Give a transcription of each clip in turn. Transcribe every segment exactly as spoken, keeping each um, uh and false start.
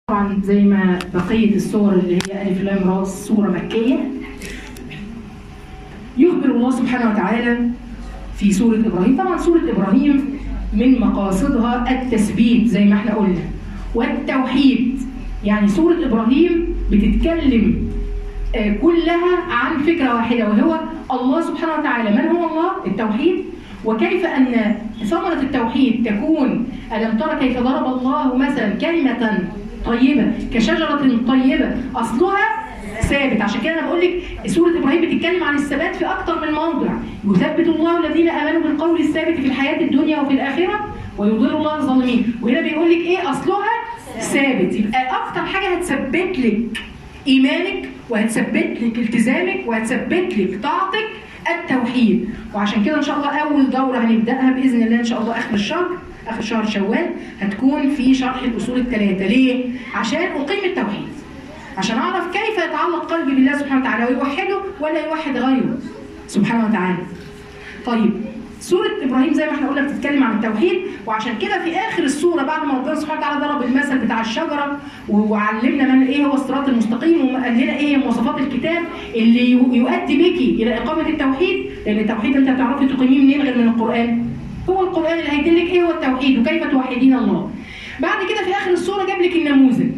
طبعا زي ما بقية السور اللي هي ألف لام را سورة مكية، يخبر الله سبحانه وتعالى في سورة إبراهيم. طبعا سورة إبراهيم من مقاصدها التثبيت زي ما احنا قلنا والتوحيد. يعني سورة إبراهيم بتتكلم كلها عن فكرة واحدة وهو الله سبحانه وتعالى. من هو الله؟ التوحيد. وكيف أن ثمرة التوحيد تكون ألم ترى كيف ضرب الله مثلا كلمة طيبة كشجرة طيبة أصلها ثابت. عشان كده أنا بقول لك سورة إبراهيم بتتكلم عن الثبات في أكثر من موضع. يثبت الله الذين آمنوا بالقول الثابت في الحياة الدنيا وفي الآخرة ويضل الله الظالمين. وهنا بيقول لك إيه أصلها ثابت. يبقى أكثر حاجة هتثبت لك إيمانك وهتثبت لك التزامك وهتثبت لك طاعتك التوحيد. وعشان كده إن شاء الله أول دورة هنبدأها بإذن الله إن شاء الله آخر الشهر آخر شهر شوال هتكون في شرح الأصول الثلاثة. ليه؟ عشان أقيم التوحيد، عشان أعرف كيف يتعلق قلبي بالله سبحانه وتعالى ويوحده ولا يوحد غيره سبحانه وتعالى. طيب سورة إبراهيم زي ما احنا قلنا بتتكلم عن التوحيد، وعشان كده في آخر السورة بعد ما ربنا سبحانه وتعالى ضرب المثل بتاع الشجرة وعلمنا من إيه هو الصراط المستقيم وقال لنا إيه هي مواصفات الكتاب اللي يؤدي بك إلى إقامة التوحيد، لأن التوحيد أنت هتعرفي تقيميه منين غير من القرآن؟ هو القرآن اللي هيدلك إيه هو التوحيد وكيف توحدين الله. بعد كده في آخر السورة جاب لك النموذج،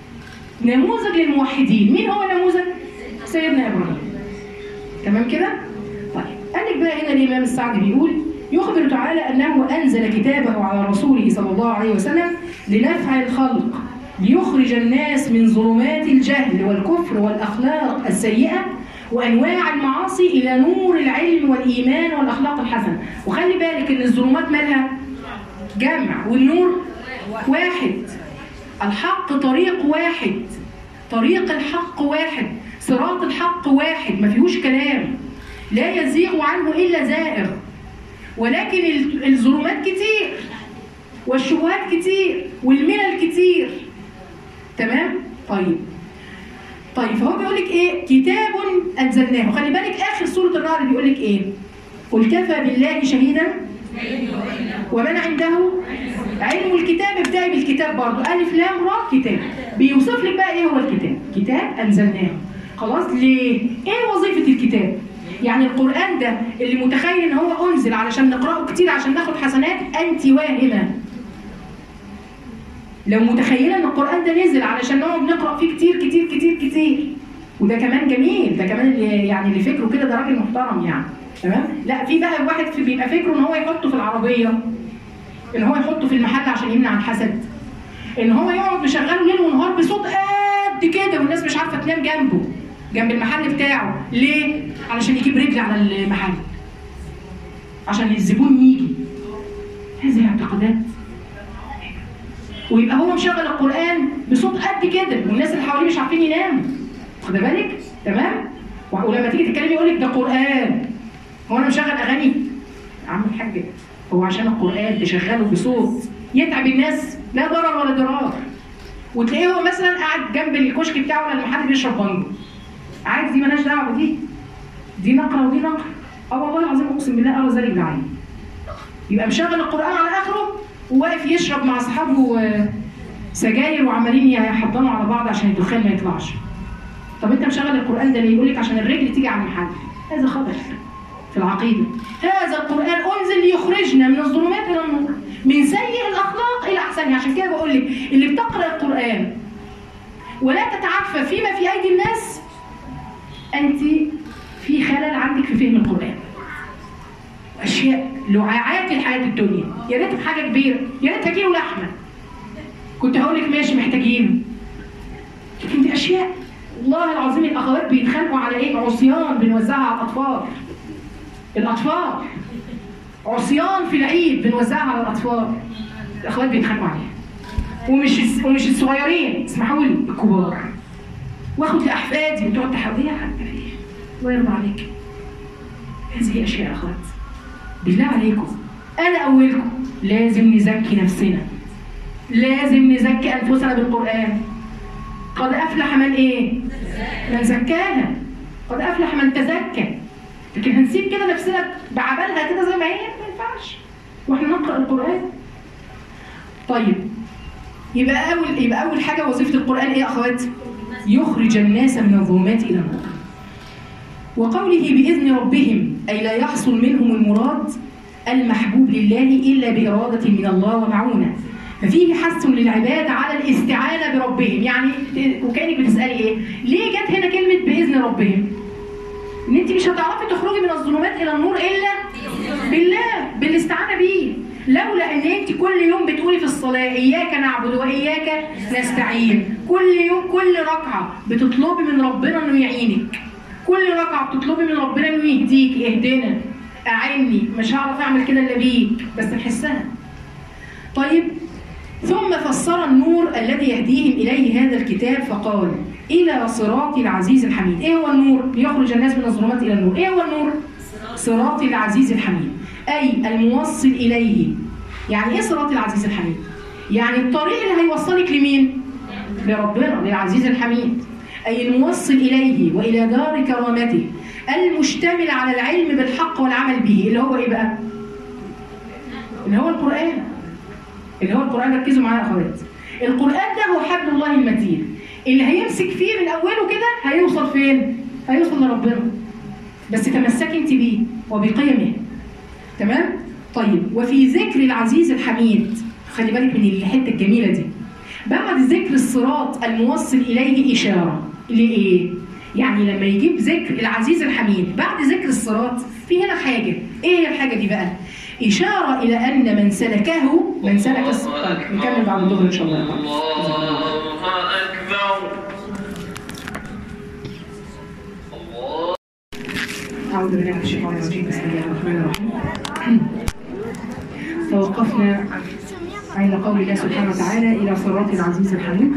نموذج للموحدين. مين هو نموذج؟ سيدنا إبراهيم. تمام كده؟ طيب قال لك بقى هنا الإمام السعدي بيقول يخبر تعالى أنه أنزل كتابه على رسوله صلى الله عليه وسلم لنفع الخلق ليخرج الناس من ظلمات الجهل والكفر والأخلاق السيئة وأنواع المعاصي إلى نور العلم والإيمان والأخلاق الحسنة. وخلي بالك إن الظلمات مالها جمع والنور واحد. الحق طريق واحد، طريق الحق واحد، صراط الحق واحد ما فيهوش كلام، لا يزيغ عنه إلا زائغ. ولكن الظلمات كتير والشبهات كتير والملل كتير. تمام؟ طيب طيب فهو بيقول لك ايه؟ كتاب انزلناه. خلي بالك اخر سوره الرعد بيقول لك ايه؟ قل كفى بالله شهيدا ومن عنده علم الكتاب. ابدأي بالكتاب برضه الف لام را كتاب. بيوصف لك بقى ايه هو الكتاب؟ كتاب انزلناه. خلاص ليه؟ ايه وظيفه الكتاب؟ يعني القرآن ده اللي متخيل ان هو انزل علشان نقرأه كتير عشان ناخد حسنات، انت واهمة. لو متخيلة ان القرآن ده نزل علشان نقعد نقرأ فيه كتير كتير كتير كتير، وده كمان جميل، ده كمان اللي يعني اللي فكره كده ده راجل محترم يعني. تمام؟ لا في بقى واحد في بيبقى فكره ان هو يحطه في العربية، ان هو يحطه في المحل عشان يمنع الحسد، ان هو يقعد مشغله ليل ونهار بصوت قد كده والناس مش عارفة تنام جنبه جنب المحل بتاعه. ليه؟ علشان يجيب رجل على المحل عشان الزبون يجي. هذه اعتقادات. ويبقى هو مشغل القرآن بصوت قد كده والناس اللي حواليه مش عارفين يناموا. خد بالك؟ تمام؟ ولما تيجي تتكلمي يقول لك ده قرآن. هو انا مشغل اغاني؟ يا عم الحاج هو عشان القرآن تشغله بصوت يتعب الناس؟ لا ضرر ولا ضرار. وتلاقيه هو مثلا قاعد جنب الكشك بتاعه ولا المحل بيشرب بانجو. عادي، دي مالهاش دعوه بدي. دي نقره ودي نقره. اه والله العظيم اقسم بالله ارى ذلك بعيني. يبقى مشغل القران على اخره وواقف يشرب مع اصحابه سجاير وعمالين يحضنوا على بعض عشان الدخان ما يطلعش. طب انت مشغل القران ده ليه؟ يقول لك عشان الرجل تيجي على المحل. هذا خطر في العقيده. هذا القران انزل ليخرجنا من الظلمات الى النور، من سيء الاخلاق الى احسنها. عشان كده بقول لك اللي بتقرا القران ولا تتعفف فيما في ايدي الناس، أنت في خلل عندك في فهم القرآن. أشياء لعاعات الحياة الدنيا، يا ريت بحاجة كبيرة، يا ريت كيلو لحمة كنت هقول لك ماشي محتاجينه. لكن دي أشياء والله العظيم الأخوات بيتخانقوا على إيه؟ عصيان بنوزعها على الأطفال. الأطفال عصيان في العيد بنوزعها على الأطفال. الأخوات بيتخانقوا عليها. ومش ومش الصغيرين، اسمحوا لي الكبار. واخد لاحفادي وتقعد تحاوليها حتى فيها. الله يرضى عليك. هذه اشياء يا اخوات بالله عليكم انا اولكم لازم نزكي نفسنا، لازم نزكي انفسنا بالقران. قد افلح من ايه؟ من زكاها. قد افلح من تزكى. لكن هنسيب كده نفسنا بعبالها كده زي ما هي؟ ما ينفعش واحنا نقرا القران. طيب يبقى اول يبقى اول حاجه وظيفه القران ايه يا اخوات؟ يخرج الناس من الظلمات الى النور. وقوله باذن ربهم اي لا يحصل منهم المراد المحبوب لله الا باراده من الله ومعونه. ففيه حث للعباد على الاستعانه بربهم. يعني وكانك بتسالي ايه؟ ليه جت هنا كلمه باذن ربهم؟ ان انت مش هتعرفي تخرجي من الظلمات الى النور الا بالله، بالاستعانه بيه. لولا ان انت كل يوم بتقولي في الصلاه اياك نعبد واياك نستعين، كل يوم كل ركعه بتطلبي من ربنا انه يعينك، كل ركعه بتطلبي من ربنا انه يهديك، اهدنا اعني، مش هعرف اعمل كده الا بيك، بس نحسها. طيب ثم فسر النور الذي يهديهم اليه هذا الكتاب فقال الى صراط العزيز الحميد. ايه هو النور؟ يخرج الناس من الظلمات الى النور. ايه هو النور؟ صراط العزيز الحميد، اي الموصل اليه. يعني ايه صراط العزيز الحميد؟ يعني الطريق اللي هيوصلك لمين؟ لربنا، للعزيز الحميد، اي الموصل اليه والى دار كرامته، المشتمل على العلم بالحق والعمل به، اللي هو ايه بقى؟ اللي هو القرآن. اللي هو القرآن، ركزوا معايا يا اخوات. القرآن ده هو حبل الله المتين، اللي هيمسك فيه من اوله كده هيوصل فين؟ هيوصل لربنا. بس تمسكي انت بيه وبقيمه. تمام؟ طيب وفي ذكر العزيز الحميد، خلي بالك من الحته الجميله دي. بعد ذكر الصراط الموصل اليه اشاره لايه؟ يعني لما يجيب ذكر العزيز الحميد بعد ذكر الصراط، في هنا حاجه. ايه هي الحاجه دي بقى؟ اشاره الى ان من سلكه من سلك الصراط. نكمل بعد الظهر ان شاء الله. الله اكبر. أعوذ بالله من الشيطان الرجيم. بسم الله الرحمن الرحيم. توقفنا عند قول الله سبحانه وتعالى إلى صراط العزيز الحميد.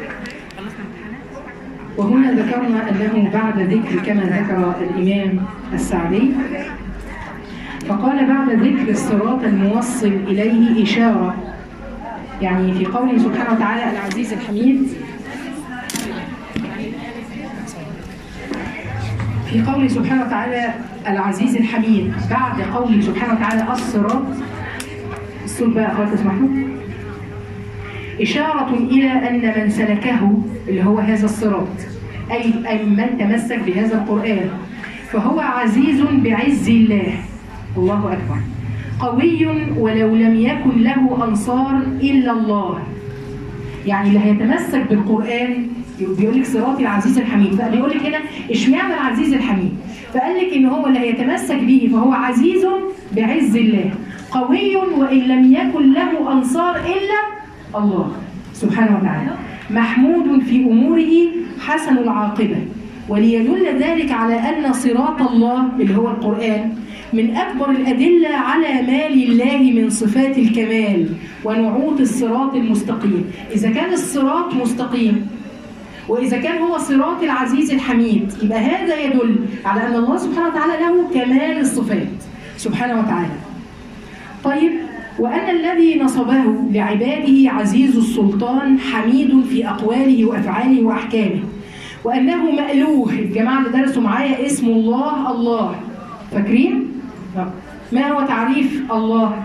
وهنا ذكرنا أنه بعد ذكر كما ذكر الإمام السعدي، فقال بعد ذكر الصراط الموصل إليه إشارة. يعني في قوله سبحانه وتعالى العزيز الحميد، في قوله سبحانه وتعالى العزيز الحميد بعد قوله سبحانه وتعالى الصراط، الصوت بقى أخوات تسمحوا، إشارة إلى أن من سلكه اللي هو هذا الصراط، أي أي من تمسك بهذا القرآن، فهو عزيز بعز الله، الله أكبر، قوي ولو لم يكن له أنصار إلا الله. يعني اللي هيتمسك بالقرآن بيقول لك صراط العزيز الحميد، فبيقول لك هنا اشمعنى العزيز الحميد؟ فقال لك ان هو اللي هيتمسك به فهو عزيز بعز الله، قوي وان لم يكن له انصار الا الله سبحانه وتعالى، محمود في اموره حسن العاقبه. وليدل ذلك على ان صراط الله اللي هو القرآن من أكبر الأدلة على ما لله من صفات الكمال ونعوت الصراط المستقيم. إذا كان الصراط مستقيم وإذا كان هو صراط العزيز الحميد، يبقى هذا يدل على أن الله سبحانه وتعالى له كمال الصفات سبحانه وتعالى. طيب وأن الذي نصبه لعباده عزيز السلطان حميد في أقواله وأفعاله وأحكامه، وأنه مألوه. الجماعة اللي درسوا معايا اسم الله الله، فاكرين؟ ما هو تعريف الله؟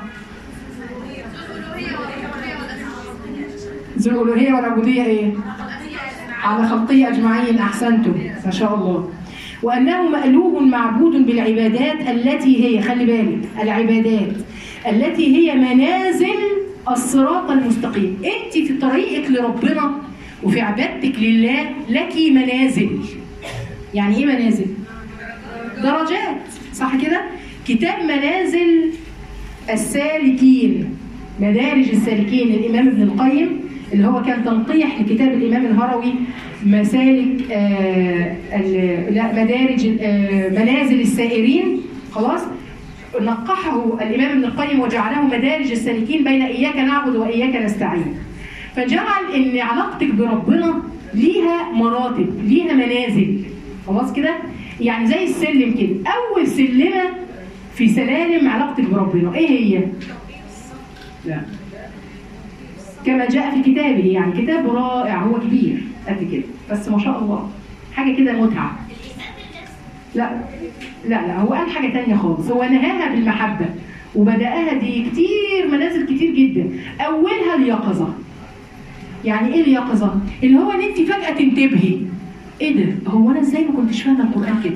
ذو الألوهية والعبودية إيه؟ على خلقه أجمعين. أحسنتم ما شاء الله. وأنه مألوه معبود بالعبادات التي هي، خلي بالك، العبادات التي هي منازل الصراط المستقيم. أنت في طريقك لربنا وفي عبادتك لله لك منازل. يعني إيه منازل؟ درجات، صح كده؟ كتاب منازل السالكين، مدارج السالكين الإمام ابن القيم، اللي هو كان تنقيح لكتاب الإمام الهروي مسالك آه لا مدارج آه منازل السائرين. خلاص نقحه الإمام ابن القيم وجعله مدارج السالكين بين إياك نعبد وإياك نستعين. فجعل إن علاقتك بربنا ليها مراتب، ليها منازل. خلاص كده؟ يعني زي السلم كده، أول سلمة في سلالم علاقتك بربنا إيه هي؟ لا كما جاء في كتابه، يعني كتاب رائع، هو كبير قد كده بس ما شاء الله حاجة كده متعة. لا لا لا هو قال حاجة تانية خالص، هو نهاها بالمحبة وبدأها دي كتير منازل كتير جدا. أولها اليقظة، يعني ايه اليقظه؟ اللي هو ان انت فجاه تنتبهي، ايه ده؟ هو انا ازاي ما كنتش فاهمه القران كده؟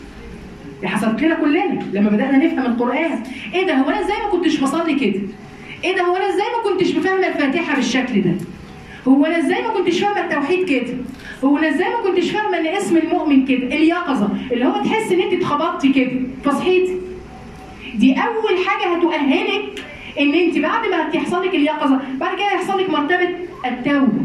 دي حصلت لنا كلنا لما بدانا نفهم القران. ايه ده؟ هو انا ازاي ما كنتش بصلي كده؟ ايه ده؟ هو انا ازاي ما كنتش فاهمه الفاتحه بالشكل ده؟ هو انا ازاي ما كنتش فاهمه التوحيد كده؟ هو انا ازاي ما كنتش فاهمه ان اسم المؤمن كده؟ اليقظه اللي هو تحس ان انت اتخبطتي كده فصحيتي. دي اول حاجه هتؤهلك ان انت بعد ما هتحصل لك اليقظه بعد كده هيحصل لك مرتبه التوبه.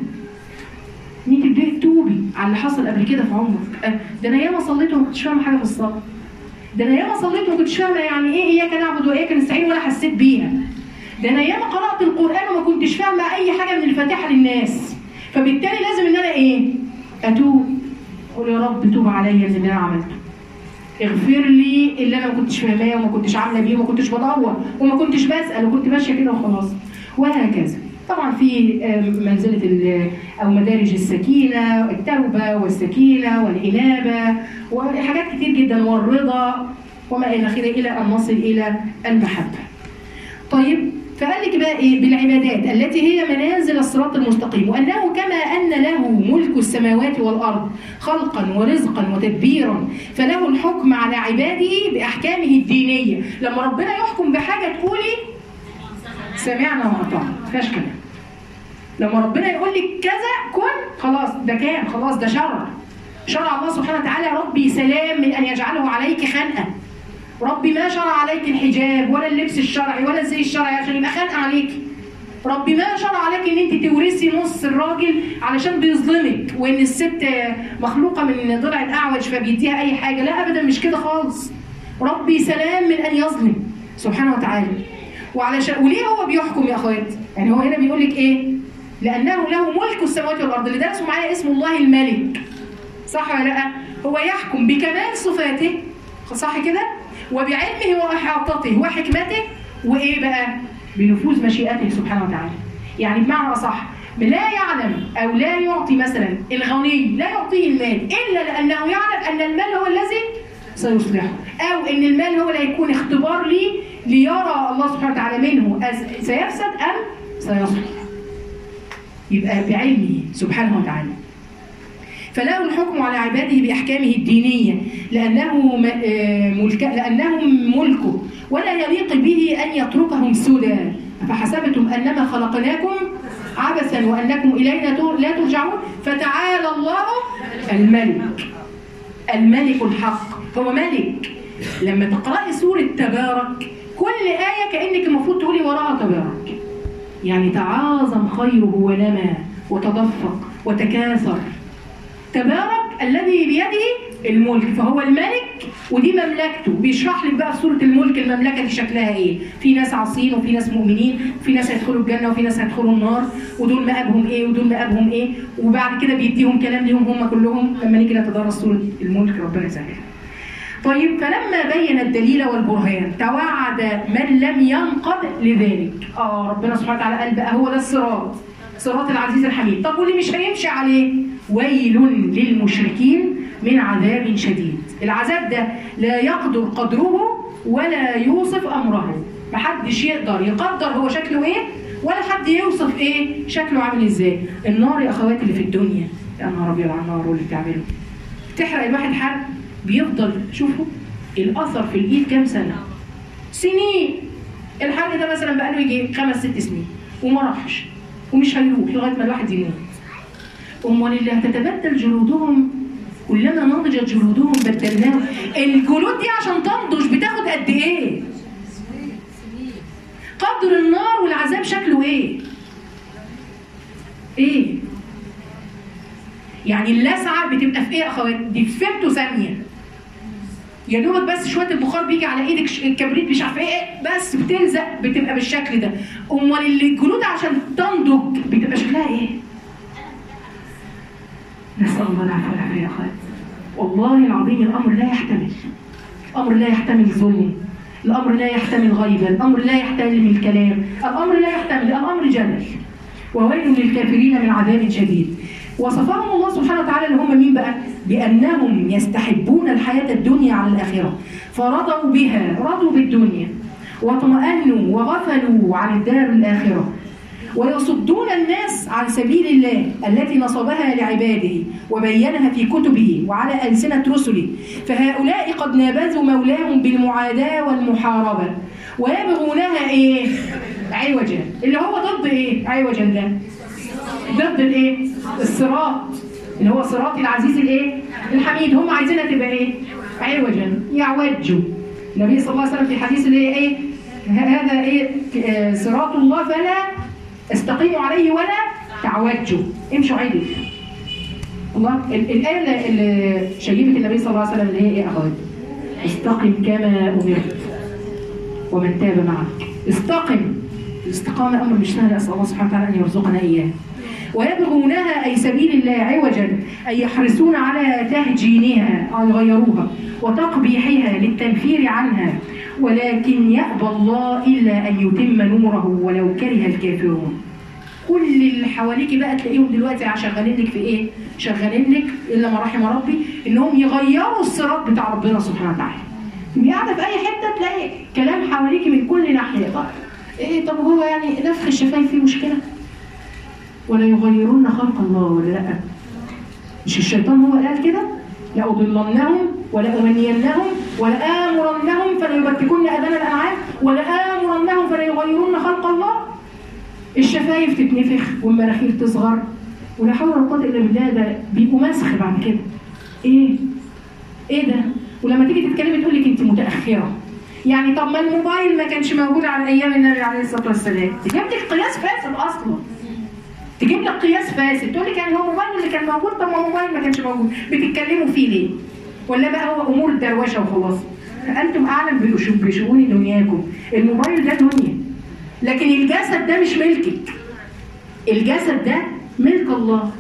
ان انت تبداي تتوبي على اللي حصل قبل كده في عمرك. ده انا ياما صليت وما كنتش فاهمه حاجه في الصلاه. ده انا ياما صليت وما كنتش فاهمه يعني ايه اياك نعبد واياك نستعين ولا حسيت بيها. ده انا ياما قرات القران وما كنتش فاهمه اي حاجه من الفاتحه للناس. فبالتالي لازم ان انا ايه؟ اتوب. قول يا رب توب عليا من اللي انا عملته. اغفر لي اللي انا ما كنتش فاهماه وما كنتش عامله بيه وما كنتش بدور وما كنتش بسال وكنت ماشيه كده وخلاص. وهكذا. طبعا في منزله او مدارج السكينه، التوبه والسكينه والانابه وحاجات كتير جدا والرضا وما الى اخره الى ان نصل الى المحبه. طيب فقال لك بقى ايه؟ بالعبادات التي هي منازل الصراط المستقيم، وانه كما ان له ملك السماوات والارض خلقا ورزقا وتدبيرا فله الحكم على عباده باحكامه الدينيه. لما ربنا يحكم بحاجه تقولي سمعنا واطعنا، ما فيهاش كلام. لما ربنا يقول لك كذا كن خلاص ده كان، خلاص ده شرع. شرع الله سبحانه وتعالى ربي سلام من ان يجعله عليك خنقه. ربي ما شرع عليك الحجاب ولا اللبس الشرعي ولا الزي الشرعي عشان يبقى خانقه عليك. ربي ما شرع عليك ان انت تورثي نص الراجل علشان بيظلمك وان الست مخلوقه من ضلع الاعوج فبيديها اي حاجه. لا ابدا، مش كده خالص. ربي سلام من ان يظلم سبحانه وتعالى. وعلشان وليه هو بيحكم يا اخوات؟ يعني هو هنا بيقول لك ايه؟ لانه له ملك السماوات والارض. اللي درسوا معايا اسم الله الملك، صح ولا لا؟ هو يحكم بكمال صفاته، صح كده؟ وبعلمه واحاطته وحكمته وايه بقى؟ بنفوذ مشيئته سبحانه وتعالى. يعني بمعنى اصح لا يعلم او لا يعطي مثلا الغني لا يعطيه المال الا لانه يعلم ان المال هو الذي سيصلحه، او ان المال هو اللي هيكون اختبار لي ليرى الله سبحانه وتعالى منه سيفسد ام سيصلح. يبقى بعلمه سبحانه وتعالى. فله الحكم على عباده بأحكامه الدينية لأنه ملك لأنهم ملكه ولا يليق به أن يتركهم سدى. فحسبتم أنما خلقناكم عبثا وأنكم إلينا لا ترجعون فتعالى الله الملك الملك الحق. هو ملك. لما تقرأي سورة تبارك كل آية كأنك المفروض تقولي وراها تبارك، يعني تعاظم خيره ونمى وتدفق وتكاثر. تبارك الذي بيده الملك، فهو الملك ودي مملكته. بيشرح لك بقى في سوره الملك المملكه دي شكلها ايه؟ في ناس عاصين وفي ناس مؤمنين، وفي ناس هيدخلوا الجنه وفي ناس هيدخلوا النار، ودول مآبهم ايه ودول مآبهم ايه، وبعد كده بيديهم كلام ليهم هم كلهم لما نيجي نتدرس سوره الملك ربنا يسهل. طيب فلما بين الدليل والبرهان توعد من لم ينقض لذلك. اه ربنا سبحانه وتعالى قال بقى هو ده الصراط، صراط العزيز الحميد. طب واللي مش هيمشي عليه ويل للمشركين من عذاب شديد. العذاب ده لا يقدر قدره ولا يوصف امره. محدش يقدر يقدر هو شكله ايه ولا حد يوصف ايه شكله عامل ازاي. النار يا اخواتي اللي في الدنيا، يا نهار ابيض على النار واللي بتعمله. تحرق الواحد حرق بيفضل، شوفوا الاثر في الايد كام سنه؟ سنين. الحرق ده مثلا بقاله يجي خمس ست سنين وما راحش ومش هيروح لغايه ما الواحد يموت. امال اللي هتتبدل جلودهم كلما نضجت جلودهم بدلناهم. الجلود دي عشان تنضج بتاخد قد ايه؟ قدر النار والعذاب شكله ايه؟ ايه؟ يعني اللسعه بتبقى في ايه يا اخوات؟ دي في فيمتو ثانيه. يا دوبك بس شويه البخار بيجي على ايدك، الكبريت مش عارفه ايه بس بتلزق بتبقى بالشكل ده. امال الجلود عشان تنضج بتبقى شكلها ايه؟ نسأل الله العفو والعافية يا أخوات. والله العظيم الأمر لا يحتمل. الأمر لا يحتمل ظلم. الأمر لا يحتمل غيبة. الأمر لا يحتمل من الكلام. الأمر لا يحتمل، الأمر جلل. وويل للكافرين من عذاب شديد. وصفهم الله سبحانه وتعالى اللي هم مين بقى؟ بأنهم يستحبون الحياة الدنيا على الآخرة فرضوا بها، رضوا بالدنيا واطمأنوا وغفلوا عن الدار الآخرة ويصدون الناس عن سبيل الله التي نصبها لعباده وبينها في كتبه وعلى ألسنة رسله، فهؤلاء قد نابذوا مولاهم بالمعاداة والمحاربة ويبغونها ايه؟ عوجا. اللي هو ضد ايه؟ عوجا ده ضد الايه؟ الصراط اللي هو صراط العزيز الايه؟ الحميد. هم عايزينها تبقى ايه؟ عوجا، يعوجوا. النبي صلى الله عليه وسلم في حديث اللي هي ايه؟ هذا ايه؟ صراط الله فلا استقيموا عليه ولا تعوجوا، امشوا عدل. الله الآية اللي شيبت النبي صلى الله عليه وسلم اللي هي ايه يا اخواتي؟ استقم كما أمرت ومن تاب معك. استقم. الاستقامة أمر مش سهل، أسأل الله سبحانه وتعالى أن يرزقنا إياه. ويبغونها أي سبيل الله عوجا، أي يحرصون على تهجينها أو يغيروها وتقبيحها للتنفير عنها، ولكن يأبى الله إلا أن يتم نوره ولو كره الكافرون. كل اللي حواليك بقى تلاقيهم دلوقتي شغالين لك في إيه؟ شغالين لك إلا ما رحم ربي إنهم يغيروا الصراط بتاع ربنا سبحانه وتعالى. قاعدة في أي حتة تلاقي كلام حواليك من كل ناحية. طب إيه؟ طب هو يعني نفخ الشفايف فيه مشكلة؟ ولا يغيرون خلق الله ولا لا؟ مش الشيطان هو قال كده؟ لأضلنهم ولأمنينهم ولآمرنهم فليبتكن آذان الأنعام ولآمرنهم فليغيرون خلق الله. الشفايف تتنفخ والمناخير تصغر ولا حول ولا قوة إلا بالله، ده بيبقوا مسخ بعد كده. إيه؟ إيه ده؟ ولما تيجي تتكلمي تقول لك أنت متأخرة. يعني طب ما الموبايل ما كانش موجود على أيام النبي عليه الصلاة والسلام، تجيب لك قياس فاسد أصلا. تجيب لك قياس فاسد تقول لك يعني هو الموبايل اللي كان موجود، طب ما الموبايل ما كانش موجود، بتتكلموا فيه ليه؟ ولا بقى هو امور دروشه وخلاص؟ انتم اعلم بشؤون دنياكم. الموبايل ده دنيا، لكن الجسد ده مش ملكك. الجسد ده ملك الله.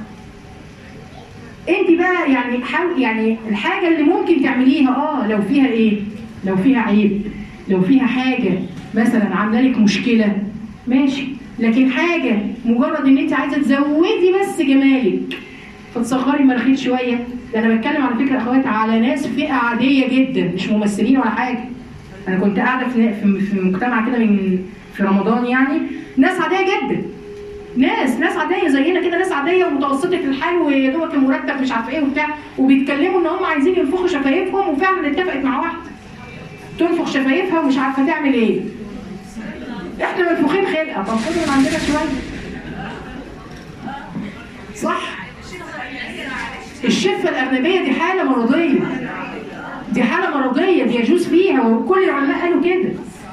انت بقى يعني حاول يعني الحاجه اللي ممكن تعمليها اه لو فيها ايه؟ لو فيها عيب، لو فيها حاجه مثلا عامله لك مشكله ماشي، لكن حاجه مجرد ان انت عايزه تزودي بس جمالك فتصغري مناخير شويه. ده انا بتكلم على فكره اخوات على ناس فئه عاديه جدا مش ممثلين ولا حاجه. انا كنت قاعده في في مجتمع كده من في رمضان، يعني ناس عاديه جدا، ناس ناس عاديه زينا كده، ناس عاديه ومتوسطه الحال ويا دوبك المرتب مش عارفه ايه وبتاع، وبيتكلموا ان هم عايزين ينفخوا شفايفهم، وفعلا اتفقت مع واحده تنفخ شفايفها ومش عارفه تعمل ايه. احنا منفوخين خلقه، طب خدوا من عندنا شويه. صح؟ الشفه الارنبيه دي حاله مرضيه، دي حاله مرضيه دي يجوز فيها، وكل العلماء قالوا كده.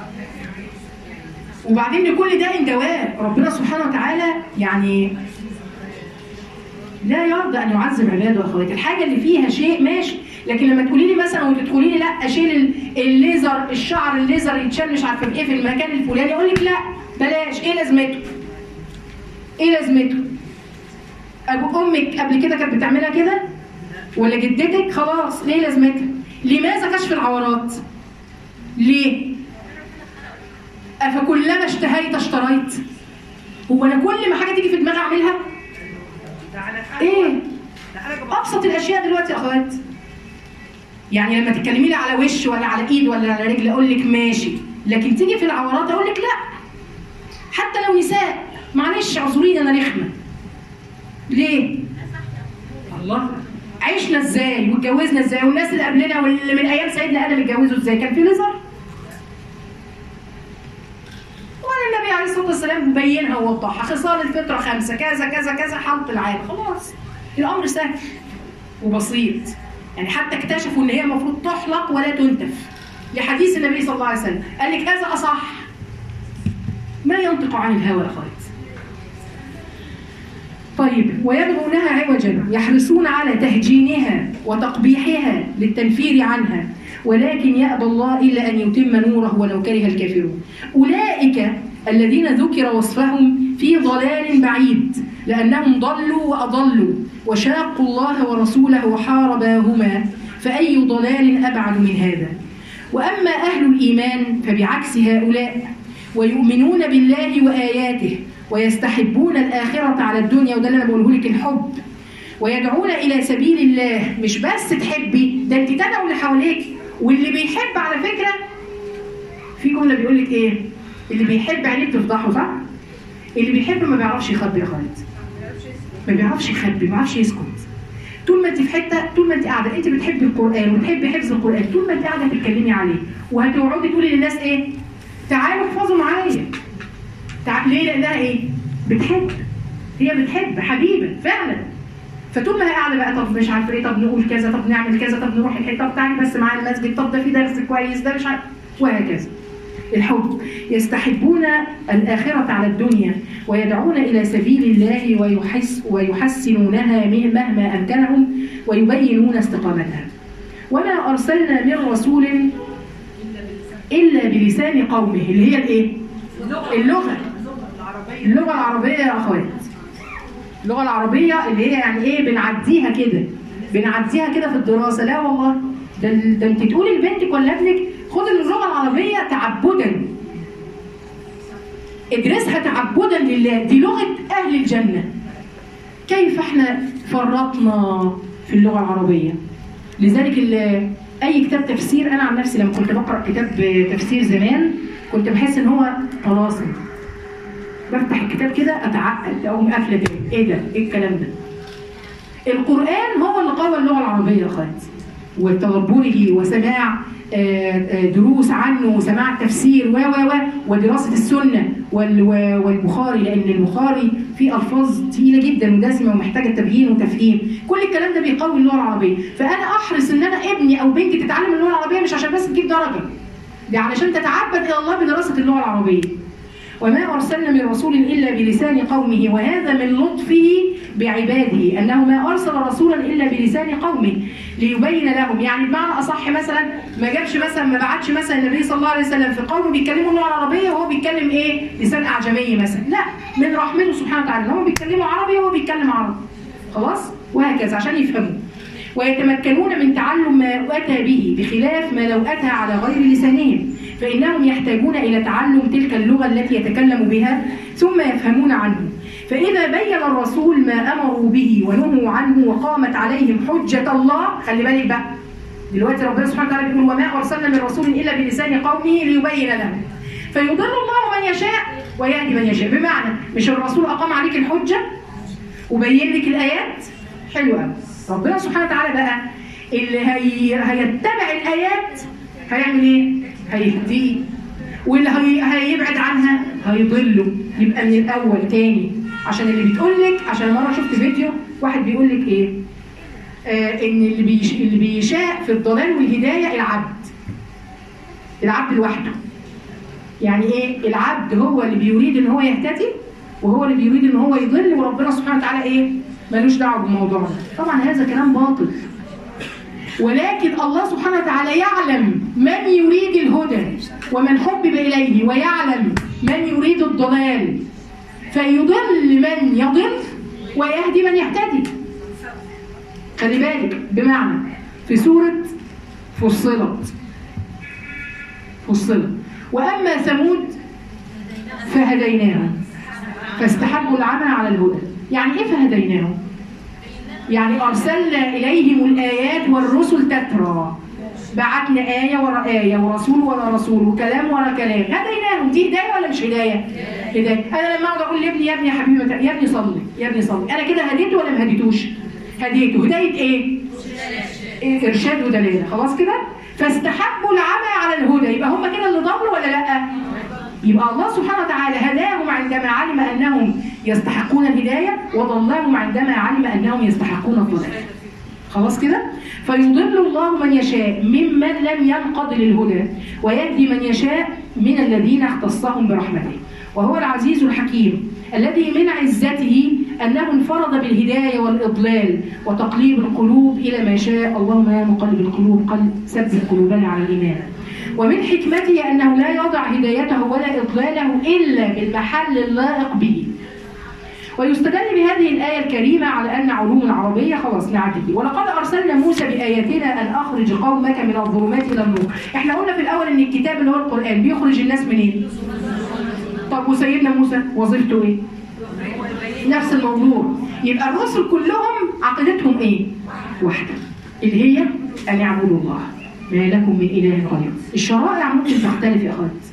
وبعدين لكل داء دواء. ربنا سبحانه وتعالى يعني لا يرضى ان يعذب عباده يا اخواتي. الحاجه اللي فيها شيء ماشي، لكن لما تقولي لي مثلا وتدخلي لي لا اشيل الليزر، الشعر الليزر يتشال مش عارفه بايه في المكان الفلاني، اقول لك لا بلاش. ايه لازمته؟ ايه لازمته؟ ابو امك قبل كده كانت بتعملها كده ولا جدتك؟ خلاص ليه لازمتها؟ لماذا كشف العورات؟ ليه؟ افكلما اشتهيت اشتريت؟ هو انا كل ما حاجه تيجي في دماغي اعملها؟ ايه؟ ابسط الاشياء دلوقتي يا اخوات. يعني لما تتكلمي لي على وش ولا على ايد ولا على رجل اقول لك ماشي، لكن تيجي في العورات اقول لك لا. حتى لو نساء معلش اعذريني انا رخمه. ليه؟ الله، عشنا ازاي واتجوزنا ازاي، والناس اللي قبلنا واللي من ايام سيدنا ادم اتجوزوا ازاي؟ كان في ليزر؟ ولا النبي عليه الصلاه والسلام بينها ووضحها. خصال الفطره خمسه، كذا كذا كذا، حلق العاده، خلاص الامر سهل وبسيط. يعني حتى اكتشفوا ان هي المفروض تحلق ولا تنتف لحديث النبي صلى الله عليه وسلم، قال لك هذا اصح. ما ينطق عن الهوى يا اخوات. طيب، ويبغونها عوجا يحرصون على تهجينها وتقبيحها للتنفير عنها، ولكن يأبى الله إلا أن يتم نوره ولو كره الكافرون. أولئك الذين ذكر وصفهم في ضلال بعيد، لأنهم ضلوا وأضلوا وشاقوا الله ورسوله وحارباهما، فأي ضلال أبعد من هذا. وأما أهل الإيمان فبعكس هؤلاء، ويؤمنون بالله وآياته ويستحبون الآخرة على الدنيا، وده اللي أنا بقوله لك، الحب، ويدعون إلى سبيل الله. مش بس تحبي، ده أنت تدعو اللي حواليك. واللي بيحب على فكرة، في جملة بيقول لك إيه؟ اللي بيحب عينيه بتفضحه، صح؟ اللي بيحب ما بيعرفش يخبي يا خالد، ما بيعرفش يخبي، ما بيعرفش يسكت. طول ما انت في حته، طول ما انت قاعده انت بتحبي القران وبتحبي حفظ القران، طول ما انت قاعده تتكلمي عليه وهتقعدي تقولي للناس ايه؟ تعالوا احفظوا معايا. تع... ليه؟ لانها ايه؟ بتحب. هي بتحب حبيبه فعلا. فطول ما هي قاعده بقى طب مش عارفه ايه، طب نقول كذا، طب نعمل كذا، طب نروح الحته، طب تعالي بس معايا المسجد، طب ده في درس كويس، ده مش عارف، وهكذا. الحب. يستحبون الآخرة على الدنيا ويدعون إلى سبيل الله ويحس ويحسنونها مهما أمكنهم ويبينون استقامتها. وما أرسلنا من رسول إلا بلسان قومه، اللي هي الإيه؟ اللغة. اللغة العربية يا أخوات. اللغة العربية اللي هي يعني إيه؟ بنعديها كده، بنعديها كده في الدراسة. لا والله، ده, ده أنت تقولي لبنتك ولا ابنك خد اللغة العربية تعبدا، ادرسها تعبدا لله، دي لغة أهل الجنة. كيف احنا فرطنا في اللغة العربية؟ لذلك أي كتاب تفسير، أنا عن نفسي لما كنت بقرأ كتاب تفسير زمان كنت بحس إن هو طلاسم، بفتح الكتاب كده أتعقد أقوم قافلة تاني، إيه ده؟ إيه الكلام ده؟ القرآن هو اللي قوى اللغة العربية يا أخوات، وتدبره وسماع دروس عنه وسماع تفسير و و و ودراسة السنة والبخاري، لأن البخاري فيه ألفاظ تقيلة جدا ودسمة ومحتاجة تبيين وتفهيم. كل الكلام ده بيقوي اللغة العربية. فأنا أحرص إن أنا ابني أو بنتي تتعلم اللغة العربية مش عشان بس تجيب درجة، دي علشان تتعبد إلى الله بدراسة اللغة العربية. وما أرسلنا من رسول إلا بلسان قومه، وهذا من لطفه بعباده أنه ما أرسل رسولا إلا بلسان قومه ليبين لهم. يعني بمعنى أصح مثلا ما جابش مثلا ما بعتش مثلا النبي صلى الله عليه وسلم في قومه بيتكلموا اللغة العربية وهو بيتكلم إيه؟ لسان أعجمي مثلا، لا، من رحمته سبحانه وتعالى هم بيتكلموا عربي وهو بيتكلم عربي، خلاص؟ وهكذا عشان يفهموا ويتمكنون من تعلم ما أتى به، بخلاف ما لو أتى على غير لسانهم، فإنهم يحتاجون إلى تعلم تلك اللغة التي يتكلم بها ثم يفهمون عنه. فإذا بين الرسول ما أمروا به ونهوا عنه وقامت عليهم حجة الله، خلي بالك بقى دلوقتي ربنا سبحانه وتعالى بيقول وما أرسلنا من رسول إلا بلسان قومه ليبين لهم، فيضل الله من يشاء ويهدي من يشاء. بمعنى مش الرسول أقام عليك الحجة وبين لك الآيات؟ حلوة قوي. ربنا سبحانه وتعالى بقى اللي هي... هيتبع الآيات هيعمل إيه؟ هيهديه، واللي هي... هيبعد عنها هيضله. يبقى من الأول تاني عشان اللي بتقولك، عشان مرة شفت فيديو واحد بيقولك إيه؟ آه إن اللي, بيش... اللي بيشاء في الضلال والهداية العبد. العبد لوحده. يعني إيه؟ العبد هو اللي بيريد إن هو يهتدي وهو اللي بيريد إن هو يضل، وربنا سبحانه وتعالى إيه؟ ملوش دعوه بالموضوع ده. طبعا هذا كلام باطل، ولكن الله سبحانه وتعالى يعلم من يريد الهدى ومن حبب اليه، ويعلم من يريد الضلال، فيضل من يضل ويهدي من يهتدي. خلي بالك. بمعنى في سوره فصلت فصلت واما ثمود فهديناهم فاستحبوا العمى على الهدى. يعني ايه فهديناهم؟ يعني ارسلنا اليهم الايات والرسل تترى، بعتنا ايه ورا ايه ورسول ورا رسول وكلام ورا كلام، هديناهم. دي هدايه ولا مش هدايه؟ هدايه. انا لما اقعد اقول لابني يا ابني يا حبيبي يا ابني صلي يا ابني صلي، انا كده هديته ولا ما هديتوش؟ هديته. هدايه ايه؟ إيه؟ ارشاد ودلاله. خلاص كده. فاستحبوا العمى على الهدى، يبقى هم كده اللي ضلوا ولا لا؟ يبقى الله سبحانه وتعالى هداهم عندما علم أنهم يستحقون الهداية، وضلهم عندما علم أنهم يستحقون الضلال. خلاص كده؟ فيضل الله من يشاء ممن لم ينقض للهدى، ويهدي من يشاء من الذين اختصهم برحمته. وهو العزيز الحكيم الذي من عزته أنه انفرد بالهداية والإضلال وتقليب القلوب إلى ما شاء. اللهم يا مقلب القلوب قل ثبت قلوبنا على الإيمان. ومن حكمته أنه لا يضع هدايته ولا إضلاله إلا بالمحل اللائق به. ويستدل بهذه الآية الكريمة على أن علوم العربية خلاص نعدي. ولقد أرسلنا موسى بآياتنا أن أخرج قومك من الظلمات إلى النور. إحنا قلنا في الأول أن الكتاب اللي هو القرآن بيخرج الناس منين؟ طب وسيدنا موسى وظيفته إيه؟ نفس الموضوع. يبقى الرسل كلهم عقيدتهم إيه؟ واحدة، اللي هي أن يعبدوا الله ما لكم من إله غيره. الشرائع ممكن تختلف يا أخوات،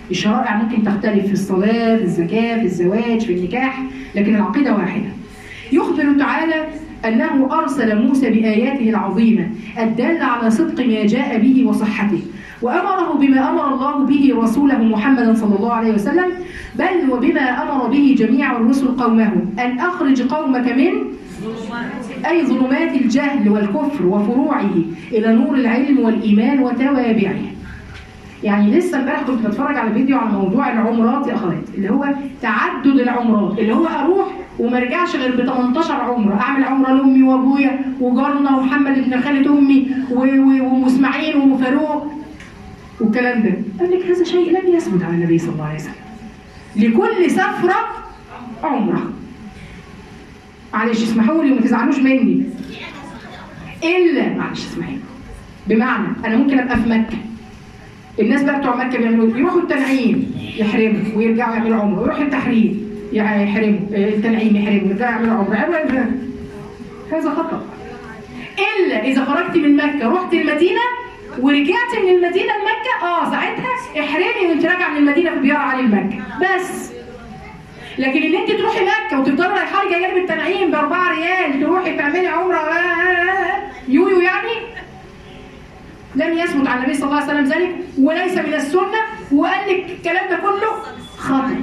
الشرائع ممكن تختلف في الصلاة، في الزكاة، في الزواج، في النكاح، لكن العقيدة واحدة. يخبر تعالى أنه أرسل موسى بآياته العظيمة الدالة على صدق ما جاء به وصحته، وأمره بما أمر الله به رسوله محمدا صلى الله عليه وسلم، بل وبما أمر به جميع الرسل قومهم، أن أخرج قومك من أي ظلمات الجهل والكفر وفروعه إلى نور العلم والإيمان وتوابعه. يعني لسه امبارح كنت بتفرج على فيديو عن موضوع العمرات يا أخوات، اللي هو تعدد العمرات، اللي هو أروح وما ارجعش غير ب تمنتاشر عمره، اعمل عمره لامي وابويا وجارنا ومحمد ابن خالة امي واسماعيل وفاروق والكلام ده. قال لك هذا شيء لم يثبت عن النبي صلى الله عليه وسلم. لكل سفره عمره. معلش اسمحوا لي وما تزعلوش مني. الا معلش اسمحوا. بمعنى انا ممكن ابقى في مكه. الناس بقى بتوع مكه بيعملوا يروحوا التنعيم يحرموا ويرجعوا يعملوا عمره، ويروحوا التحريم يحرموا، التنعيم يحرموا، يرجعوا يعملوا عمره. هذا خطأ. إلا إذا خرجت من مكة رحت المدينة ورجعت من المدينة لمكة، اه ساعتها احرمي وانت راجعة من المدينة في ديار علي المكة بس. لكن ان انت تروحي مكة وتفضلي رايحة جايه جنب التنعيم بأربعة ريال تروحي تعملي عمرة يويو يعني، لم يثبت عن النبي صلى الله عليه وسلم ذلك، وليس من السنة، وقال لك الكلام ده كله خطأ.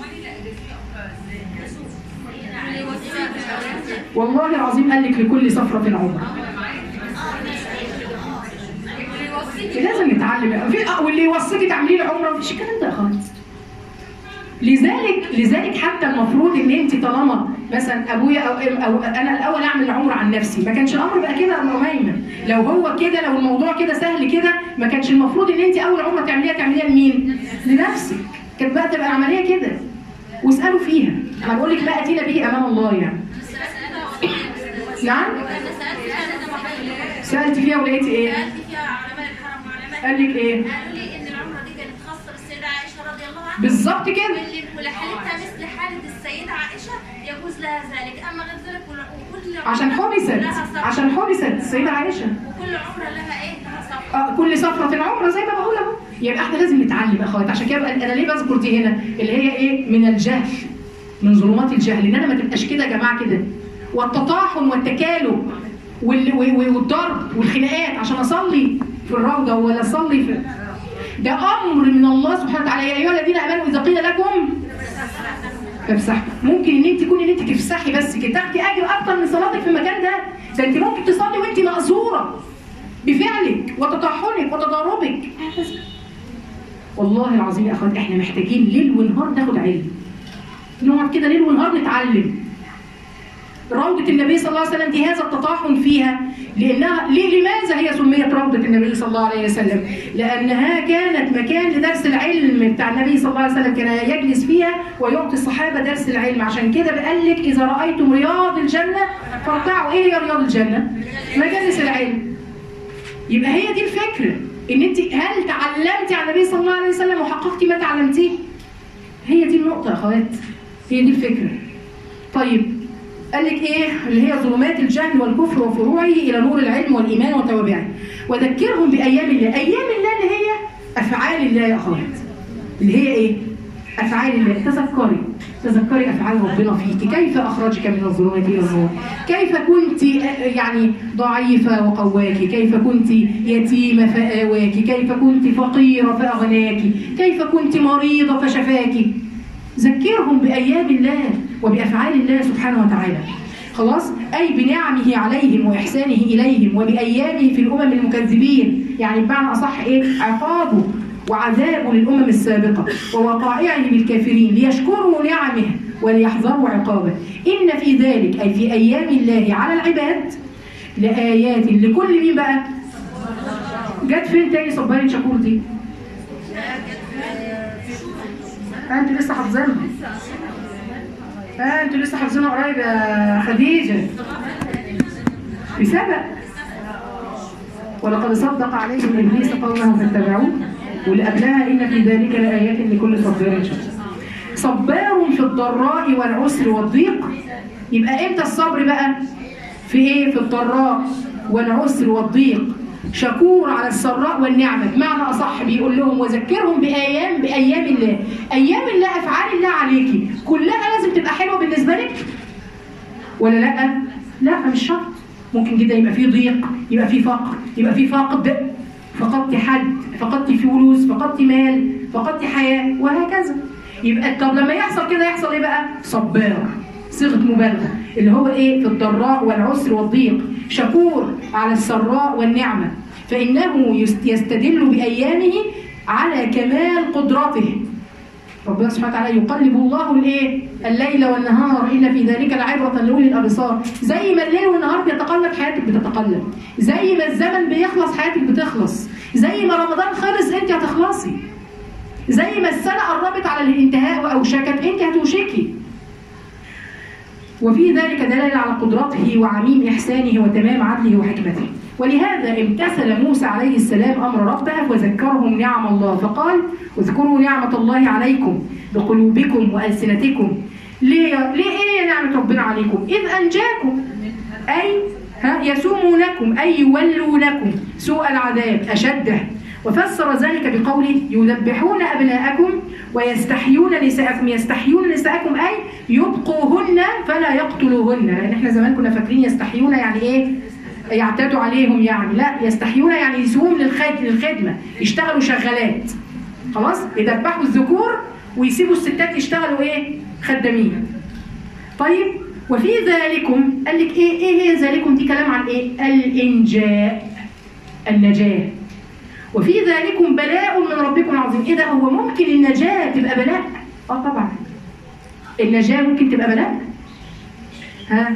والله العظيم قال لك لكل سفرة عمرة. لازم نتعلم في واللي يوصيكي تعملي لي عمره مفيش الكلام ده خالص. لذلك لذلك حتى المفروض ان انت طالما مثلا ابويا او او انا الاول اعمل العمره عن نفسي، ما كانش الامر بقى كده يا اميمه. لو هو كده، لو الموضوع كده سهل كده، ما كانش المفروض ان انت اول عمره تعمليها تعمليها لمين؟ لنفسك. كانت بقى تبقى العمليه كده. واسالوا فيها. انا بقول لك لا اتينا به امام الله يعني. نعم؟ سالت فيها ولقيتي ايه؟ سالت فيها علماء الحرم وعلماء قال لك ايه؟ قالوا لي ان العمره دي كانت خاصه بالسيده عائشه رضي الله عنها بالظبط كده. ولحالتها مثل حاله السيده عائشه يجوز لها ذلك، اما غير ذلك وكل عشان حبست عشان حبست السيده عائشه، وكل عمره لها ايه؟ لها صفحه. اه كل سفره عمره زي ما بقول اهو. يبقى احنا لازم نتعلم يا اخوات. عشان كده انا ليه بذكر دي هنا؟ اللي هي ايه؟ من الجهل، من ظلمات الجهل، ان انا ما تبقاش كده يا جماعه كده، والتطاحن والتكالب والضرب والخناقات عشان اصلي في الروضه ولا اصلي في، ده امر من الله سبحانه وتعالى. يا ايها الذين امنوا اذا قيل لكم فافسحوا. ممكن ان انت تكوني ان انت تفسحي بس كده تاخدي اجر اكتر من صلاتك في المكان ده. ده انت ممكن تصلي وانت مأزوره بفعلك وتطحنك وتضاربك. والله العظيم يا اخوات احنا محتاجين ليل ونهار ناخد علم، نقعد كده ليل ونهار نتعلم. روضة النبي صلى الله عليه وسلم دي هذا التطاحن فيها، لأنها لماذا هي سميت روضة النبي صلى الله عليه وسلم؟ لأنها كانت مكان لدرس العلم بتاع النبي صلى الله عليه وسلم، كان يجلس فيها ويعطي الصحابة درس العلم. عشان كده بقال لك إذا رأيتم رياض الجنة فارتعوا. إيه هي رياض الجنة؟ مجالس العلم. يبقى هي دي الفكرة، إن أنت هل تعلمتي عن النبي صلى الله عليه وسلم وحققتي ما تعلمتيه؟ هي دي النقطة يا أخوات، هي دي الفكرة. طيب قال لك ايه؟ اللي هي ظلمات الجهل والكفر وفروعه الى نور العلم والايمان وتوابعه. وذكرهم بايام الله. ايام الله اللي هي افعال الله يا اخوات. اللي هي ايه؟ افعال الله. تذكري تذكري افعال ربنا فيك، كيف اخرجك من الظلمات الى النور، كيف كنت يعني ضعيفه وقواكي، كيف كنت يتيمه فاواكي، كيف كنت فقيره فاغناكي، كيف كنت مريضه فشفاكي. ذكرهم بايام الله وبأفعال الله سبحانه وتعالى. خلاص؟ أي بنعمه عليهم وإحسانه إليهم وبأيامه في الأمم المكذبين. يعني بمعنى أصح إيه؟ عقابه وعذابه للأمم السابقة ووقائعه بالكافرين ليشكروا نعمه وليحذروا عقابه. إن في ذلك أي في أيام الله على العباد لآيات لكل مين بقى؟ جت فين تاني صباري شكور دي؟ أنتوا لسه حافظينها. اه انتوا لسه حافظينها قريب يا خديجه. بسبب ولقد صدق عليهم ابليس قومه فاتبعوه، واللي قبلها ان في ذلك لايات لكل صبار شكور. صبار في الضراء والعسر والضيق. يبقى امتى الصبر بقى؟ في ايه؟ في الضراء والعسر والضيق شكور على السراء والنعمة، بمعنى أصح بيقول لهم وذكرهم بأيام بأيام الله. أيام الله، أفعال الله عليكي كلها لازم تبقى حلوة بالنسبة لك ولا لأ؟ لا مش شرط. ممكن جدا يبقى فيه ضيق، يبقى فيه فقر، يبقى فيه فقد، فقدتي حد، فقدتي فلوس، فقدتي مال، فقدتي حياة، وهكذا. يبقى طب لما يحصل كده يحصل ايه بقى؟ صبار، صيغة مبالغة، اللي هو ايه؟ في الضراء والعسر والضيق. شكور على السراء والنعمة، فإنه يستدل بأيامه على كمال قدرته. ربنا سبحانه وتعالى يقلب الله الايه؟ الليل والنهار إن في ذلك لعبرة لأولي الأبصار. زي ما الليل والنهار بيتقلب حياتك بتتقلب، زي ما الزمن بيخلص حياتك بتخلص، زي ما رمضان خلص انت هتخلصي، زي ما السنة قربت على الانتهاء وأوشكت انت هتوشكي. وفي ذلك دلالة على قدرته وعميم إحسانه وتمام عدله وحكمته. ولهذا امتثل موسى عليه السلام أمر ربه وذكرهم نعم الله، فقال اذكروا نعمة الله عليكم بقلوبكم وألسنتكم. ليه؟ ليه إيه نعمة ربنا عليكم؟ إذ أنجاكم، أي ها يسومونكم أي يولونكم سوء العذاب أشده. وفسر ذلك بقوله يذبحون أبناءكم ويستحيون نساءكم. يستحيون نساءكم أي يبقوهن فلا يقتلوهن، لأن احنا زمان كنا فاكرين يستحيون يعني إيه؟ يعتادوا عليهم يعني، لا، يستحيون يعني يسوهم للخدمة، يشتغلوا شغالات، خلاص؟ يذبحوا الذكور ويسيبوا الستات يشتغلوا إيه؟ خدامين. طيب وفي ذلكم قال لك إيه؟ إيه هي ذلكم دي؟ كلام عن إيه؟ الإنجاء، النجاة. وفي ذلكم بلاء من ربكم عظيم. إيه ده؟ هو ممكن النجاة تبقى بلاء؟ آه طبعا. النجاة ممكن تبقى بلاء؟ ها؟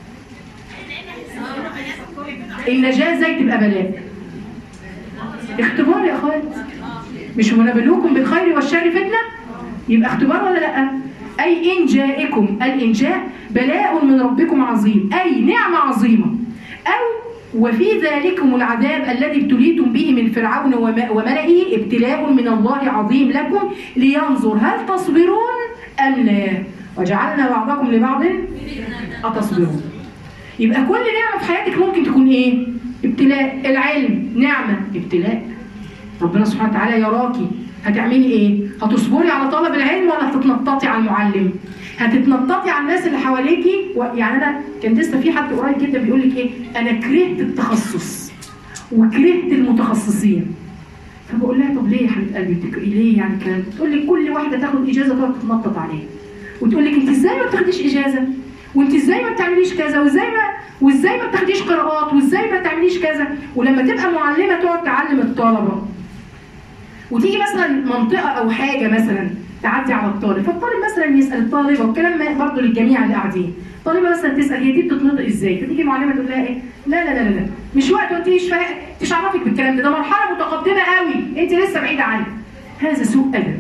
النجاة ازاي تبقى بلاء؟ اختبار يا اخوات. مش ونبلوكم بالخير والشر فتنة؟ يبقى اختبار ولا لا؟ أي إن جاءكم الإنجاء بلاء من ربكم عظيم، أي نعمة عظيمة. أو وفي ذلكم العذاب الذي ابتليتم به من فرعون وملئه ابتلاء من الله عظيم لكم لينظر هل تصبرون أم لا، وجعلنا بعضكم لبعض أتصبرون. يبقى كل نعمة في حياتك ممكن تكون إيه؟ ابتلاء. العلم نعمة، ابتلاء. ربنا سبحانه وتعالى يراكي هتعملي إيه؟ هتصبري على طلب العلم ولا هتتنططي على المعلم؟ هتتنططي على الناس اللي حواليكي. يعني أنا كان لسه في حد قريب جدا بيقول لك إيه؟ أنا كرهت التخصص وكرهت المتخصصين. فبقول لها طب ليه يا حبيبة قلبي بتكرهي ليه يعني الكلام ده؟ تقول لي كل واحدة تاخد إجازة تقعد تتنطط عليها وتقول لك أنت إزاي ما بتاخديش إجازة؟ وأنت إزاي ما بتعمليش كذا؟ وإزاي ما وإزاي ما بتاخديش قراءات؟ وإزاي ما بتعمليش كذا؟ ولما تبقى معلمة تقعد تعلم الطلبة وتيجي مثلا منطقة أو حاجة مثلا تعدي على الطالب، فالطالب مثلا يسأل الطالبة، والكلام برضه للجميع اللي قاعدين، طالبة مثلا تسأل هي دي بتتنطق ازاي؟ فتيجي معلمة تقول لها ايه؟ لا لا لا لا مش وقت وانت مش فاهم، مش عارفك بالكلام ده، ده مرحلة متقدمة قوي، انت لسه بعيدة عنها. هذا سوء أدب.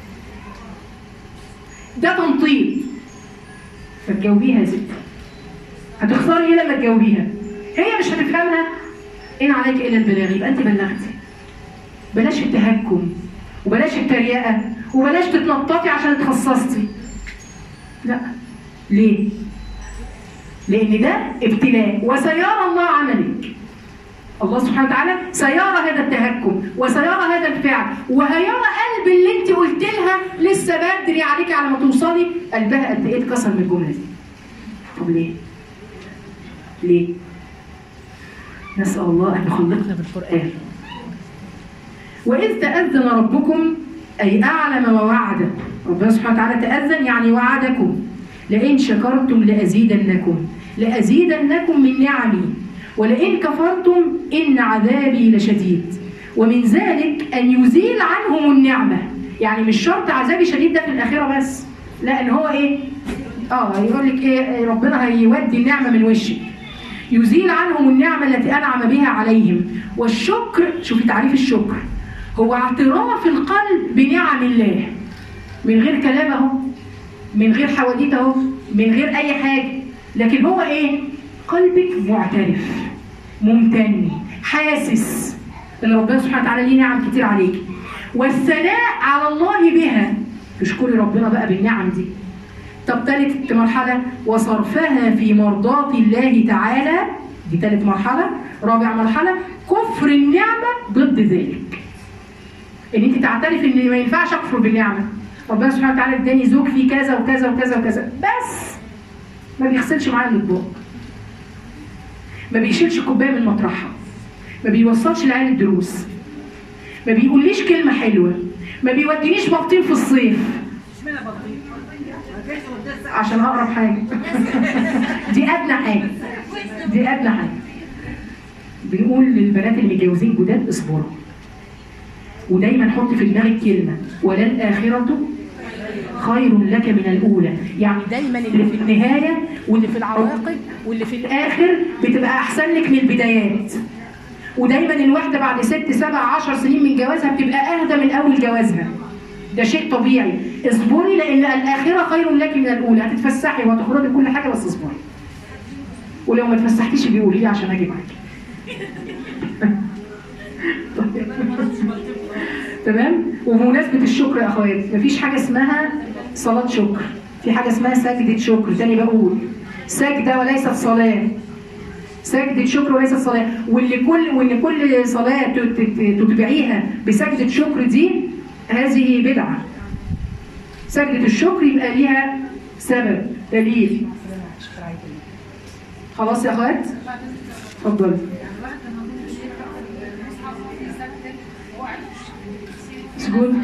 ده تنطيط. فتجاوبيها يا ستي. هتخسري ايه لما تجاوبيها؟ هي مش هتفهمها. إن عليك إلا البلاغ، يبقى انت بلغتي. بلاش التهكم وبلاش التريقة وبلاش تتنططي عشان اتخصصتي. لا. ليه؟ لأن ده ابتلاء وسيرى الله عملك. الله سبحانه وتعالى سيرى هذا التهكم وسيرى هذا الفعل وهيرى قلب اللي انت قلت لها لسه بدري عليك على ما توصلي قلبها قد ايه اتكسر من الجملة دي. طب ليه؟ ليه؟ نسأل الله أن يخلقنا بالقرآن. وإذ تأذن ربكم أي أعلم ووعد. ربنا سبحانه وتعالى تأذن يعني وعدكم لئن شكرتم لأزيدنكم لأزيدنكم من نعمي ولئن كفرتم إن عذابي لشديد. ومن ذلك أن يزيل عنهم النعمة، يعني مش شرط عذابي شديد ده في الآخرة بس، لا إن هو إيه؟ آه يقول لك إيه؟ ربنا هيودي النعمة من وشك. يزيل عنهم النعمة التي أنعم بها عليهم. والشكر، شوفي تعريف الشكر، هو اعتراف القلب بنعم الله من غير كلام اهو، من غير حواديت اهو، من غير اي حاجه، لكن هو ايه؟ قلبك معترف ممتن حاسس ان ربنا سبحانه وتعالى ليه نعم كتير عليك. والثناء على الله بها، تشكري ربنا بقى بالنعم دي. طب ثالث مرحله وصرفها في مرضات الله تعالى دي ثالث مرحله. رابع مرحله كفر النعمه ضد ذلك، ان انت تعترف ان ما ينفعش اكفر بالنعمه. ربنا سبحانه وتعالى اداني زوج فيه كذا وكذا وكذا وكذا، بس ما بيغسلش معايا الاطباق، ما بيشيلش كوبايه من مطرحها، ما بيوصلش العيال الدروس، ما بيقوليش كلمه حلوه، ما بيودينيش بطيخ في الصيف. عشان اقرب حاجه. دي ادنى حاجه، دي ادنى حاجه. بنقول للبنات اللي متجوزين جداد اصبروا، ودايما حط في دماغك كلمه وللآخرة خير لك من الأولى. يعني دايما اللي في النهاية واللي في العواقب واللي في الآخر بتبقى أحسن لك من البدايات. ودايما الواحدة بعد ست سبع عشر سنين من جوازها بتبقى أهدى من أول جوازها. ده شيء طبيعي. اصبري لأن الآخرة خير لك من الأولى. هتتفسحي وهتخرجي كل حاجة بس اصبري. ولو ما تفسحتيش بيقولي لي عشان أجي معاكي. تمام؟ وبمناسبة الشكر يا أخوات، مفيش حاجة اسمها صلاة شكر، في حاجة اسمها سجدة شكر. تاني بقول سجدة وليست صلاة. سجدة شكر وليست صلاة. واللي كل واللي كل صلاة تتبعيها بسجدة شكر دي هذه بدعة. سجدة الشكر يبقى ليها سبب دليل. خلاص يا أخوات؟ اتفضلي. سجود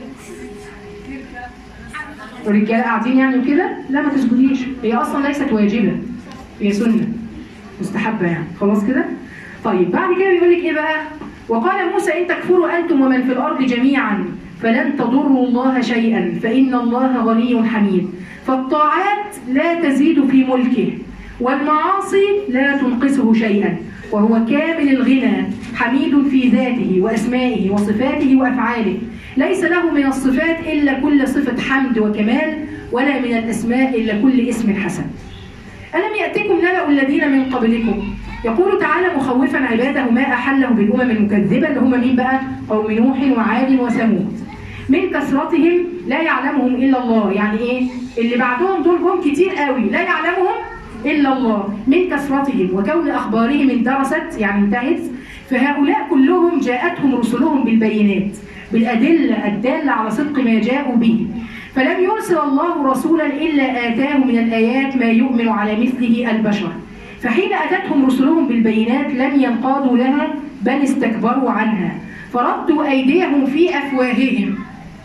والرجاله قاعدين يعني كده؟ لا ما تسجديش، هي اصلا ليست واجبه، هي سنه مستحبه يعني. خلاص كده؟ طيب بعد كده بيقول لك ايه بقى؟ وقال موسى ان تكفروا انتم ومن في الارض جميعا فلن تضروا الله شيئا فان الله غني حميد. فالطاعات لا تزيد في ملكه والمعاصي لا تنقصه شيئا، وهو كامل الغنى حميد في ذاته وأسمائه وصفاته وأفعاله، ليس له من الصفات إلا كل صفة حمد وكمال، ولا من الأسماء إلا كل اسم حسن. ألم يأتكم نبأ الذين من قبلكم؟ يقول تعالى مخوفا عباده ما أحله بالأمم المكذبة اللي هم مين بقى؟ قوم نوح وعاد وثمود. من كثرتهم لا يعلمهم إلا الله. يعني إيه؟ اللي بعدهم دول جم كتير قوي لا يعلمهم إلا الله. من كثرتهم وكون أخبارهم اندرست يعني انتهت، فهؤلاء كلهم جاءتهم رسلهم بالبينات بالأدلة الدالة على صدق ما جاءوا به، فلم يرسل الله رسولا إلا آتاه من الآيات ما يؤمن على مثله البشر، فحين أتتهم رسلهم بالبينات لم ينقادوا لها بل استكبروا عنها فردوا أيديهم في أفواههم.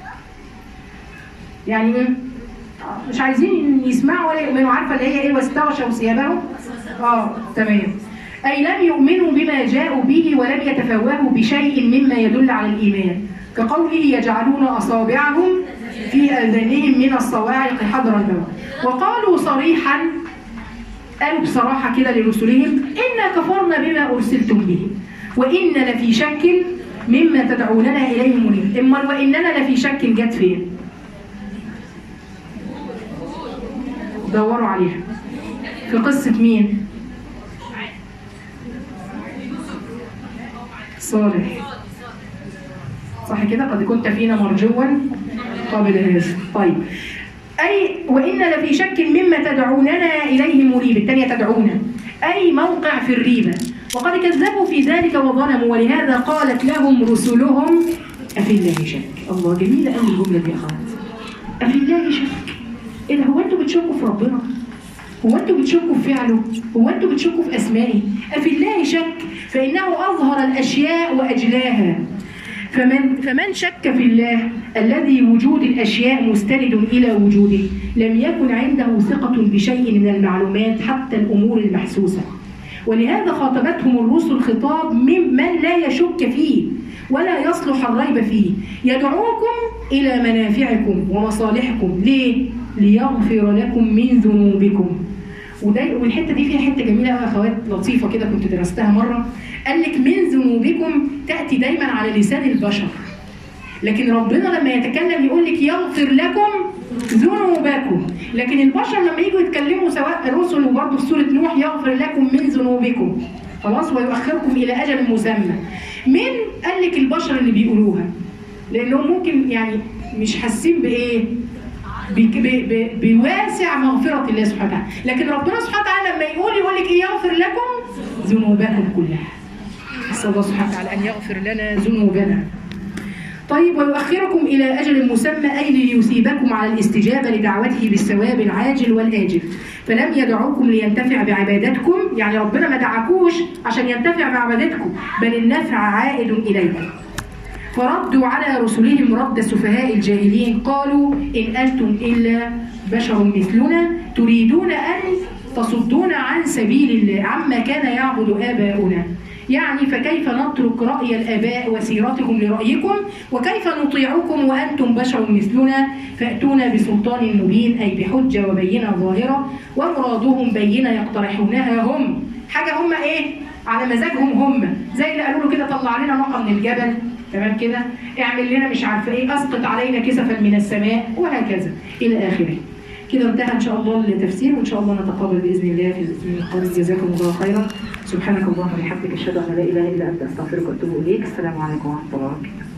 يعني مش عايزين يسمعوا ولا يؤمنوا. عارفه اللي هي ايه؟ واستغشوا ثيابهم. اه تمام. اي لم يؤمنوا بما جاءوا به ولم يتفوهوا بشيء مما يدل على الايمان، كقوله يجعلون اصابعهم في اذانهم من الصواعق حذر الموت. وقالوا صريحا، قالوا بصراحه كده لرسلهم انا كفرنا بما ارسلتم به واننا لفي شك مما تدعوننا اليه مريب. اما واننا لفي شك جت فين؟ دوروا عليها في قصة مين؟ صالح. صح كده؟ قد كنت فينا مرجوا قبل هذا. طيب أي وإن لفي شك مما تدعوننا إليه مريب. الثانية تدعونا أي موقع في الريبة. وقد كذبوا في ذلك وظلموا ولهذا قالت لهم رسلهم أفي الله شك. الله جميلة قوي الجملة دي يا أخوات. أفي الله شك. إيه ده؟ هو أنتوا بتشكوا في ربنا؟ هو أنتوا بتشكوا في فعله؟ هو أنتوا بتشكوا في أسمائه؟ أفي الله شك فإنه أظهر الأشياء وأجلاها. فمن فمن شك في الله الذي وجود الأشياء مستند إلى وجوده لم يكن عنده ثقة بشيء من المعلومات حتى الأمور المحسوسة. ولهذا خاطبتهم الرسل خطاب ممن لا يشك فيه ولا يصلح الريب فيه، يدعوكم إلى منافعكم ومصالحكم. ليه؟ ليغفر لكم من ذنوبكم. وده والحته دي فيها حته جميله قوي يا اخوات، لطيفه كده كنت درستها مره. قال لك من ذنوبكم تاتي دايما على لسان البشر، لكن ربنا لما يتكلم يقول لك يغفر لكم ذنوبكم. لكن البشر لما يجوا يتكلموا سواء الرسل وبرضه في سوره نوح يغفر لكم من ذنوبكم خلاص ويؤخركم الى اجل مسمى. من قال لك البشر اللي بيقولوها لانهم ممكن يعني مش حاسين بايه؟ بواسع مغفرة الله سبحانه وتعالى. لكن ربنا سبحانه وتعالى لما يقول يقول لك ايه؟ يغفر لكم ذنوبكم كلها. نسأل الله سبحانه وتعالى أن يغفر لنا ذنوبنا. طيب ويؤخركم إلى أجل مسمى أي ليثيبكم على الاستجابة لدعوته بالثواب العاجل والآجل، فلم يدعوكم لينتفع بعبادتكم، يعني ربنا ما دعاكوش عشان ينتفع بعبادتكم، بل النفع عائد إليكم. فردوا على رسلهم رد سفهاء الجاهلين قالوا إن أنتم إلا بشر مثلنا تريدون أن تصدون عن سبيل الله عما كان يعبد آباؤنا. يعني فكيف نترك رأي الآباء وسيرتهم لرأيكم، وكيف نطيعكم وأنتم بشر مثلنا، فأتونا بسلطان مبين أي بحجة وبينة ظاهرة، ومرادهم بينة يقترحونها هم، حاجة هم إيه؟ على مزاجهم هم، زي اللي قالوا له كده طلع لنا نقى من الجبل، تمام كده؟ اعمل لنا مش عارفة إيه، أسقط علينا كسفا من السماء، وهكذا إلى آخره. كده انتهى ان شاء الله التفسير، وان شاء الله نتقابل باذن الله في القادم. جزاكم الله خيرا. سبحانك اللهم وبحمدك اشهد ان لا اله الا انت استغفرك واتوب اليك. السلام عليكم ورحمه الله وبركاته.